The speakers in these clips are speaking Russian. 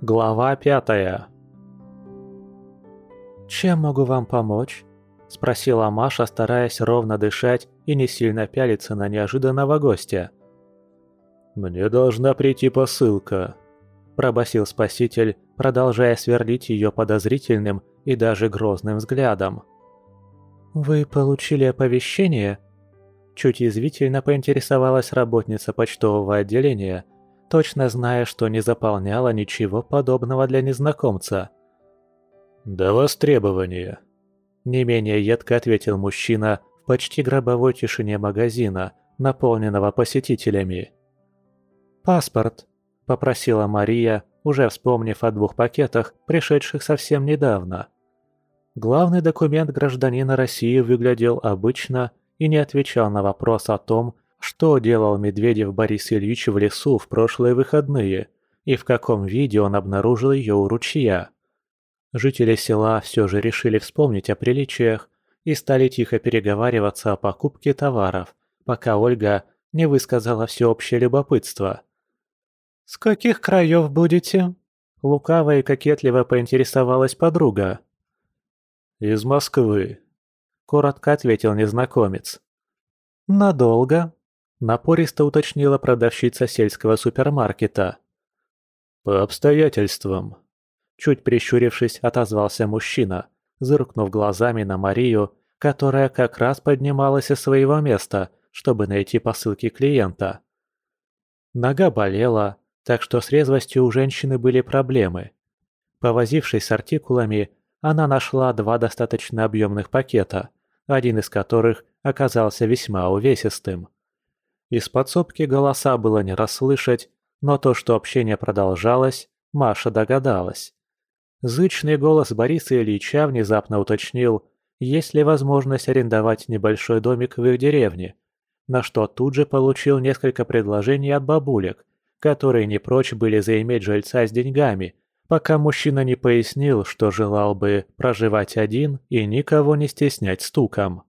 Глава 5. «Чем могу вам помочь?» – спросила Маша, стараясь ровно дышать и не сильно пялиться на неожиданного гостя. «Мне должна прийти посылка», – пробасил спаситель, продолжая сверлить ее подозрительным и даже грозным взглядом. «Вы получили оповещение?» Чуть язвительно поинтересовалась работница почтового отделения, точно зная, что не заполняла ничего подобного для незнакомца. «До востребования», – не менее едко ответил мужчина в почти гробовой тишине магазина, наполненного посетителями. «Паспорт», – попросила Мария, уже вспомнив о 2 пакетах, пришедших совсем недавно. Главный документ гражданина России выглядел обычно и не отвечал на вопрос о том, что делал Медведев Борис Ильич в лесу в прошлые выходные и в каком виде он обнаружил ее у ручья. Жители села все же решили вспомнить о приличиях и стали тихо переговариваться о покупке товаров, пока Ольга не высказала всеобщее любопытство. «С каких краев будете?» – лукаво и кокетливо поинтересовалась подруга. «Из Москвы», – коротко ответил незнакомец. «Надолго?» – напористо уточнила продавщица сельского супермаркета. «По обстоятельствам», – чуть прищурившись, отозвался мужчина, зыркнув глазами на Марию, которая как раз поднималась из своего места, чтобы найти посылки клиента. Нога болела, так что с резвостью у женщины были проблемы. Повозившись с артикулами, она нашла 2 достаточно объемных пакета, один из которых оказался весьма увесистым. Из подсобки голоса было не расслышать, но то, что общение продолжалось, Маша догадалась. Зычный голос Бориса Ильича внезапно уточнил, есть ли возможность арендовать небольшой домик в их деревне, на что тут же получил несколько предложений от бабулек, которые не прочь были заиметь жильца с деньгами, пока мужчина не пояснил, что желал бы проживать один и никого не стеснять стуком.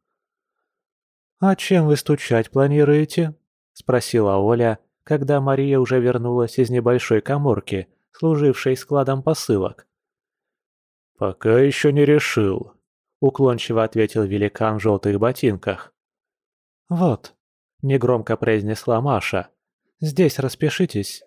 «А чем вы стучать планируете?» – спросила Оля, когда Мария уже вернулась из небольшой каморки, служившей складом посылок. «Пока еще не решил», – уклончиво ответил великан в желтых ботинках. «Вот», – негромко произнесла Маша, – «здесь распишитесь».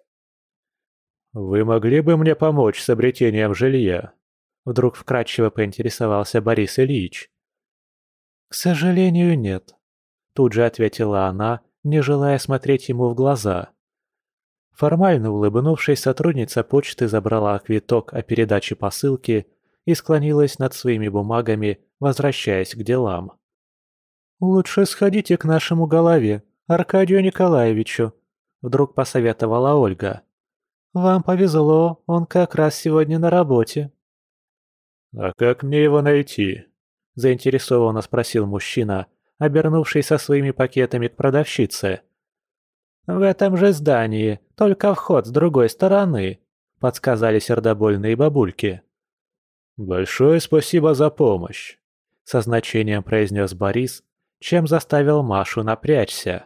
«Вы могли бы мне помочь с обретением жилья?» Вдруг вкратчиво поинтересовался Борис Ильич. «К сожалению, нет», – тут же ответила она, не желая смотреть ему в глаза. Формально улыбнувшись, сотрудница почты забрала квиток о передаче посылки и склонилась над своими бумагами, возвращаясь к делам. «Лучше сходите к нашему голове, Аркадию Николаевичу», – вдруг посоветовала Ольга. «Вам повезло, он как раз сегодня на работе». «А как мне его найти?» – заинтересованно спросил мужчина, обернувшись со своими пакетами к продавщице. «В этом же здании, только вход с другой стороны», – подсказали сердобольные бабульки. «Большое спасибо за помощь», – со значением произнес Борис, чем заставил Машу напрячься.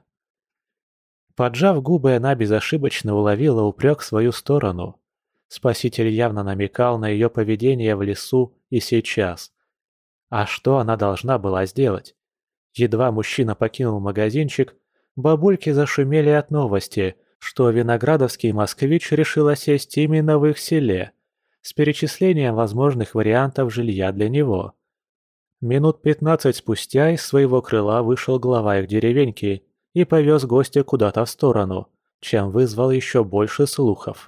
Поджав губы, она безошибочно уловила упрек в свою сторону. Спаситель явно намекал на ее поведение в лесу и сейчас. А что она должна была сделать? Едва мужчина покинул магазинчик, бабульки зашумели от новости, что виноградовский москвич решил осесть именно в их селе, с перечислением возможных вариантов жилья для него. Минут 15 спустя из своего крыла вышел глава их деревеньки и повез гостя куда-то в сторону, чем вызвал еще больше слухов.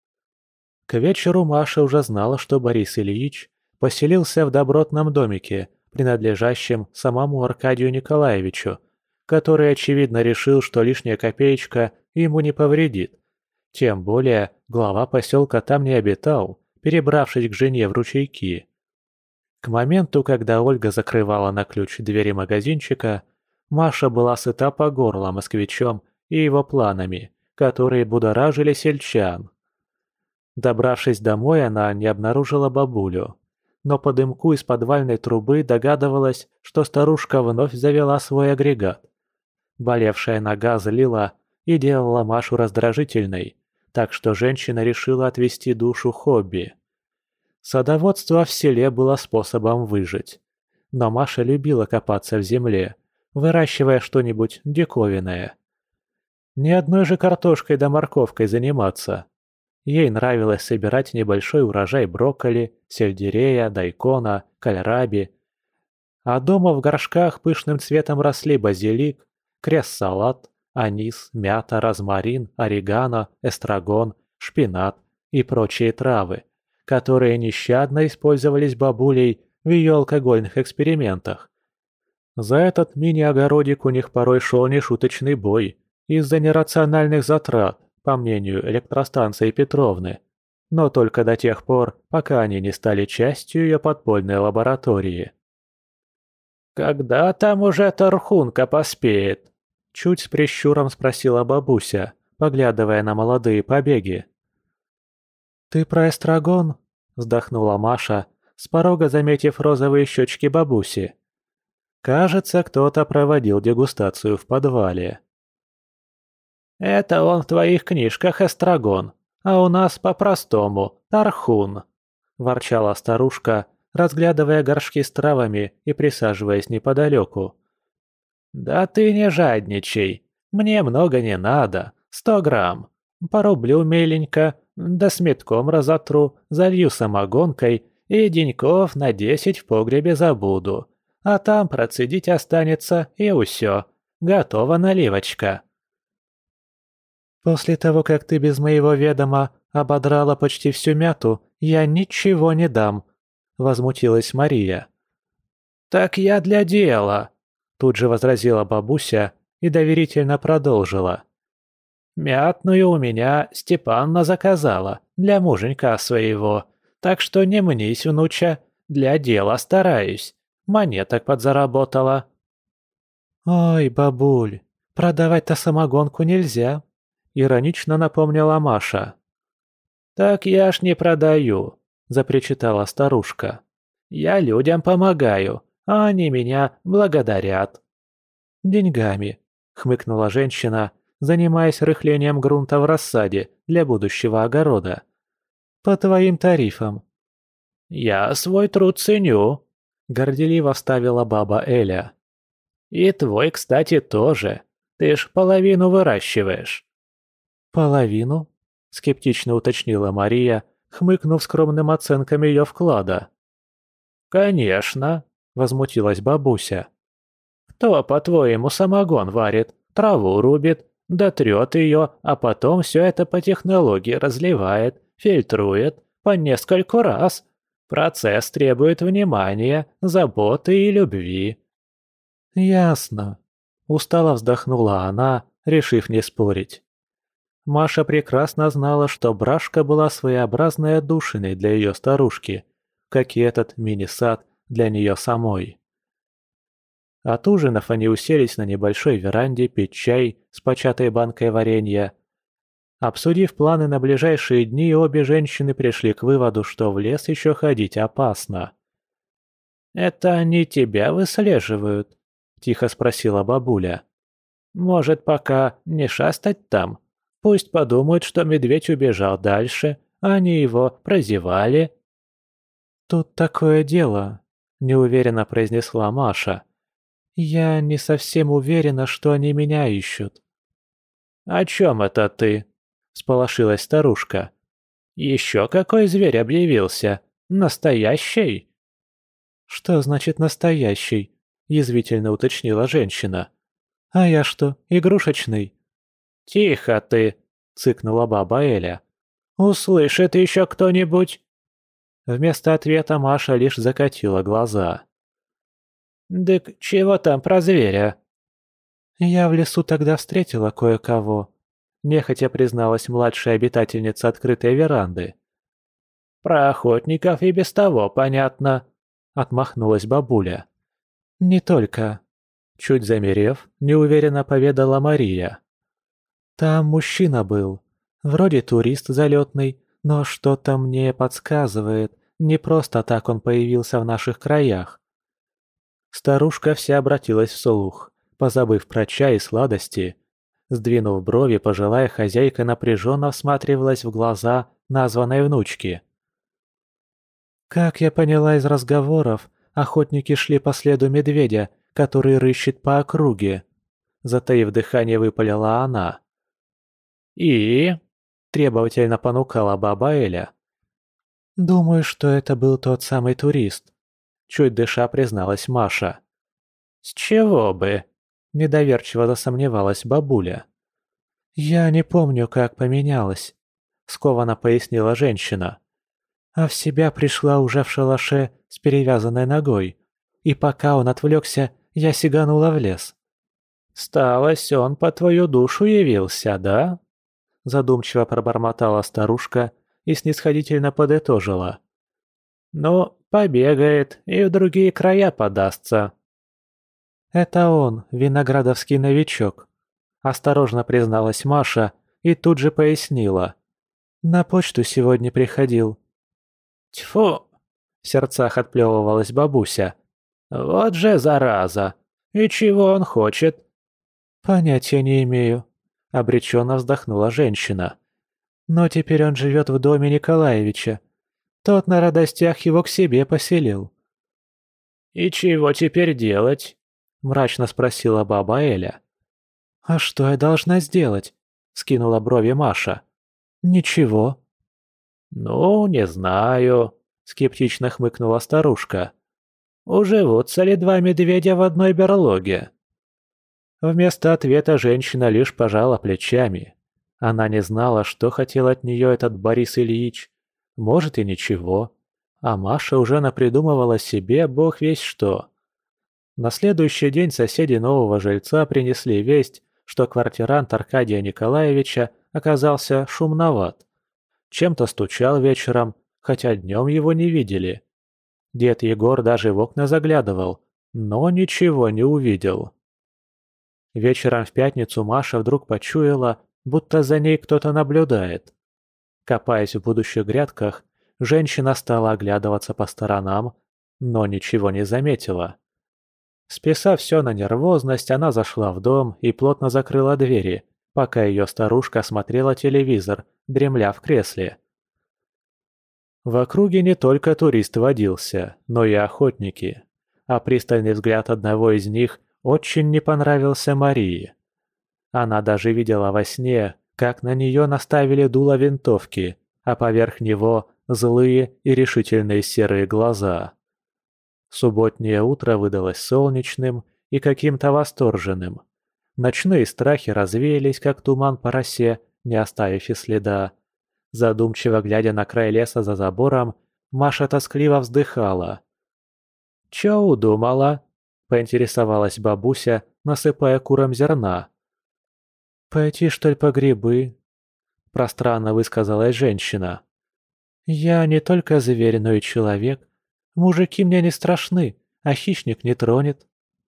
К вечеру Маша уже знала, что Борис Ильич поселился в добротном домике, принадлежащем самому Аркадию Николаевичу, который, очевидно, решил, что лишняя копеечка ему не повредит. Тем более глава поселка там не обитал, перебравшись к жене в ручейки. К моменту, когда Ольга закрывала на ключ двери магазинчика, Маша была сыта по горло москвичом и его планами, которые будоражили сельчан. Добравшись домой, она не обнаружила бабулю, но по дымку из подвальной трубы догадывалась, что старушка вновь завела свой агрегат. Болевшая нога злила и делала Машу раздражительной, так что женщина решила отвести душу хобби. Садоводство в селе было способом выжить. Но Маша любила копаться в земле, выращивая что-нибудь диковинное. Ни одной же картошкой да морковкой заниматься. Ей нравилось собирать небольшой урожай брокколи, сельдерея, дайкона, кальраби. А дома в горшках пышным цветом росли базилик, кресс-салат, анис, мята, розмарин, орегано, эстрагон, шпинат и прочие травы, которые нещадно использовались бабулей в ее алкогольных экспериментах. За этот мини-огородик у них порой шел нешуточный бой из-за нерациональных затрат, по мнению электростанции Петровны, но только до тех пор, пока они не стали частью ее подпольной лаборатории. «Когда там уже Тархунка поспеет?» — чуть с прищуром спросила бабуся, поглядывая на молодые побеги. «Ты про эстрагон?» — вздохнула Маша, с порога заметив розовые щечки бабуси. Кажется, кто-то проводил дегустацию в подвале. «Это он в твоих книжках эстрагон, а у нас по-простому тархун», — ворчала старушка, разглядывая горшки с травами и присаживаясь неподалеку. «Да ты не жадничай, мне много не надо, 100 грамм. Порублю меленько, да с метком разотру, залью самогонкой и деньков на 10 в погребе забуду. А там процедить останется и усё. Готова наливочка». «После того, как ты без моего ведома ободрала почти всю мяту, я ничего не дам», — возмутилась Мария. «Так я для дела», — тут же возразила бабуся и доверительно продолжила. «Мятную у меня Степанна заказала для муженька своего, так что не мнись, внуча, для дела стараюсь, монеток подзаработала». «Ой, бабуль, продавать-то самогонку нельзя», — иронично напомнила Маша. «Так я ж не продаю», — запричитала старушка. «Я людям помогаю, а они меня благодарят». «Деньгами», — хмыкнула женщина, занимаясь рыхлением грунта в рассаде для будущего огорода. «По твоим тарифам». «Я свой труд ценю», — горделиво вставила баба Эля. «И твой, кстати, тоже. Ты ж половину выращиваешь». «Половину?» — скептично уточнила Мария, хмыкнув скромным оценкам ее вклада. «Конечно», — возмутилась бабуся. «Кто, по-твоему, самогон варит, траву рубит, дотрет ее, а потом все это по технологии разливает, фильтрует по нескольку раз? Процесс требует внимания, заботы и любви». «Ясно», — устало вздохнула она, решив не спорить. Маша прекрасно знала, что брашка была своеобразной отдушиной для ее старушки, как и этот мини-сад для нее самой. От ужинов они уселись на небольшой веранде пить чай с початой банкой варенья. Обсудив планы на ближайшие дни, обе женщины пришли к выводу, что в лес еще ходить опасно. «Это они тебя выслеживают?» – тихо спросила бабуля. «Может, пока не шастать там? Пусть подумают, что медведь убежал дальше, а они его прозевали». «Тут такое дело», – неуверенно произнесла Маша. «Я не совсем уверена, что они меня ищут». «О чем это ты?» – всполошилась старушка. «Еще какой зверь объявился? Настоящий?» «Что значит «настоящий»?» – язвительно уточнила женщина. «А я что, игрушечный?» «Тихо ты!» – цыкнула баба Эля. «Услышит еще кто-нибудь?» Вместо ответа Маша лишь закатила глаза. «Дык чего там про зверя?» «Я в лесу тогда встретила кое-кого», – нехотя призналась младшая обитательница открытой веранды. «Про охотников и без того понятно», – отмахнулась бабуля. «Не только», – чуть замерев, неуверенно поведала Мария. «Там мужчина был, вроде турист залетный, но что-то мне подсказывает, не просто так он появился в наших краях». Старушка вся обратилась вслух, позабыв про чай и сладости. Сдвинув брови, пожилая хозяйка напряженно всматривалась в глаза названной внучки. «Как я поняла из разговоров, охотники шли по следу медведя, который рыщет по округе», — затаив дыхание, выпалила она. «И?» — требовательно понукала баба Эля. «Думаю, что это был тот самый турист», — чуть дыша призналась Маша. «С чего бы?» — недоверчиво засомневалась бабуля. «Я не помню, как поменялась», — скованно пояснила женщина. «А в себя пришла уже в шалаше с перевязанной ногой, и пока он отвлекся, я сиганула в лес». «Сталось, он по твою душу явился, да?» Задумчиво пробормотала старушка и снисходительно подытожила. «Ну, побегает и в другие края подастся». «Это он, виноградовский новичок», — осторожно призналась Маша и тут же пояснила. «На почту сегодня приходил». «Тьфу!» — в сердцах отплевывалась бабуся. «Вот же зараза! И чего он хочет?» «Понятия не имею», — обреченно вздохнула женщина. «Но теперь он живет в доме Николаевича. Тот на радостях его к себе поселил». «И чего теперь делать?» — мрачно спросила баба Эля. «А что я должна сделать?» — скинула брови Маша. «Ничего». «Ну, не знаю», — скептично хмыкнула старушка. «Уживутся ли два медведя в одной берлоге?» Вместо ответа женщина лишь пожала плечами. Она не знала, что хотел от нее этот Борис Ильич. Может и ничего. А Маша уже напридумывала себе бог весть что. На следующий день соседи нового жильца принесли весть, что квартирант Аркадия Николаевича оказался шумноват. Чем-то стучал вечером, хотя днем его не видели. Дед Егор даже в окна заглядывал, но ничего не увидел. Вечером в пятницу Маша вдруг почуяла, будто за ней кто-то наблюдает. Копаясь в будущих грядках, женщина стала оглядываться по сторонам, но ничего не заметила. Списав все на нервозность, она зашла в дом и плотно закрыла двери, пока ее старушка смотрела телевизор, дремля в кресле. В округе не только турист водился, но и охотники, а пристальный взгляд одного из них очень не понравился Марии. Она даже видела во сне, как на нее наставили дуло винтовки, а поверх него злые и решительные серые глаза. Субботнее утро выдалось солнечным и каким-то восторженным. Ночные страхи развеялись, как туман по росе, не оставив и следа. Задумчиво глядя на край леса за забором, Маша тоскливо вздыхала. «Чё удумала?» — поинтересовалась бабуся, насыпая курам зерна. «Пойти, что ли, по грибы?» — пространно высказалась женщина. «Я не только зверь, но и человек. Мужики мне не страшны, а хищник не тронет».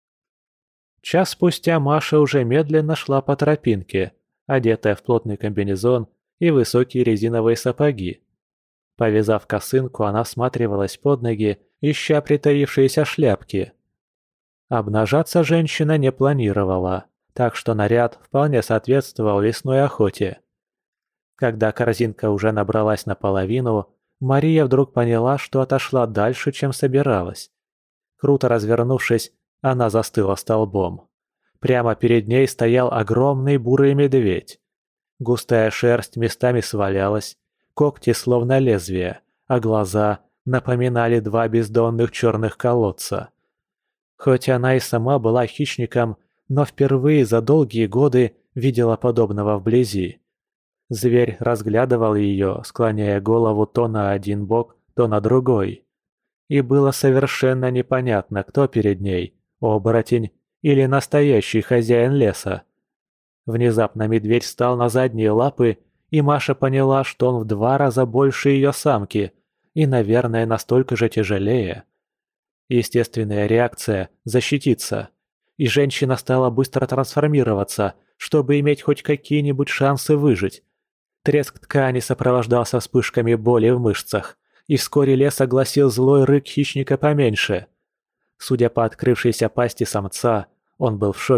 Час спустя Маша уже медленно шла по тропинке, одетая в плотный комбинезон и высокие резиновые сапоги. Повязав косынку, она всматривалась под ноги, ища притаившиеся шляпки. Обнажаться женщина не планировала, так что наряд вполне соответствовал лесной охоте. Когда корзинка уже набралась наполовину, Мария вдруг поняла, что отошла дальше, чем собиралась. Круто развернувшись, она застыла столбом. Прямо перед ней стоял огромный бурый медведь. Густая шерсть местами свалялась, когти словно лезвия, а глаза напоминали два бездонных черных колодца. Хоть она и сама была хищником, но впервые за долгие годы видела подобного вблизи. Зверь разглядывал ее, склоняя голову то на один бок, то на другой. И было совершенно непонятно, кто перед ней – оборотень или настоящий хозяин леса. Внезапно медведь встал на задние лапы, и Маша поняла, что он в 2 раза больше ее самки и, наверное, настолько же тяжелее. Естественная реакция – защититься. И женщина стала быстро трансформироваться, чтобы иметь хоть какие-нибудь шансы выжить. Треск ткани сопровождался вспышками боли в мышцах, и вскоре лес огласил злой рык хищника поменьше. Судя по открывшейся пасти самца, он был в шоке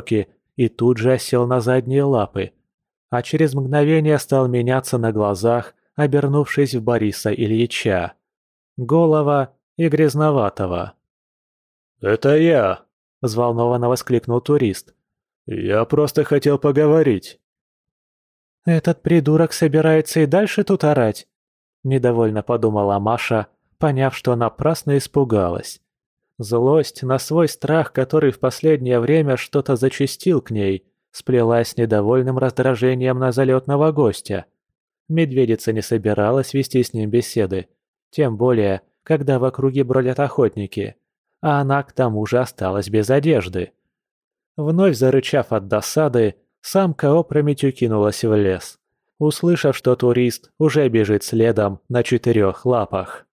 и тут же осел на задние лапы, а через мгновение стал меняться на глазах, обернувшись в Бориса Ильича. Голова и грязноватого. «Это я!» – взволнованно воскликнул турист. «Я просто хотел поговорить». «Этот придурок собирается и дальше тут орать?» – недовольно подумала Маша, поняв, что напрасно испугалась. Злость на свой страх, который в последнее время что-то зачастил к ней, сплелась с недовольным раздражением на залетного гостя. Медведица не собиралась вести с ним беседы, тем более, когда в округе бродят охотники, а она к тому же осталась без одежды. Вновь зарычав от досады, самка опрометью кинулась в лес, услышав, что турист уже бежит следом на 4 лапах.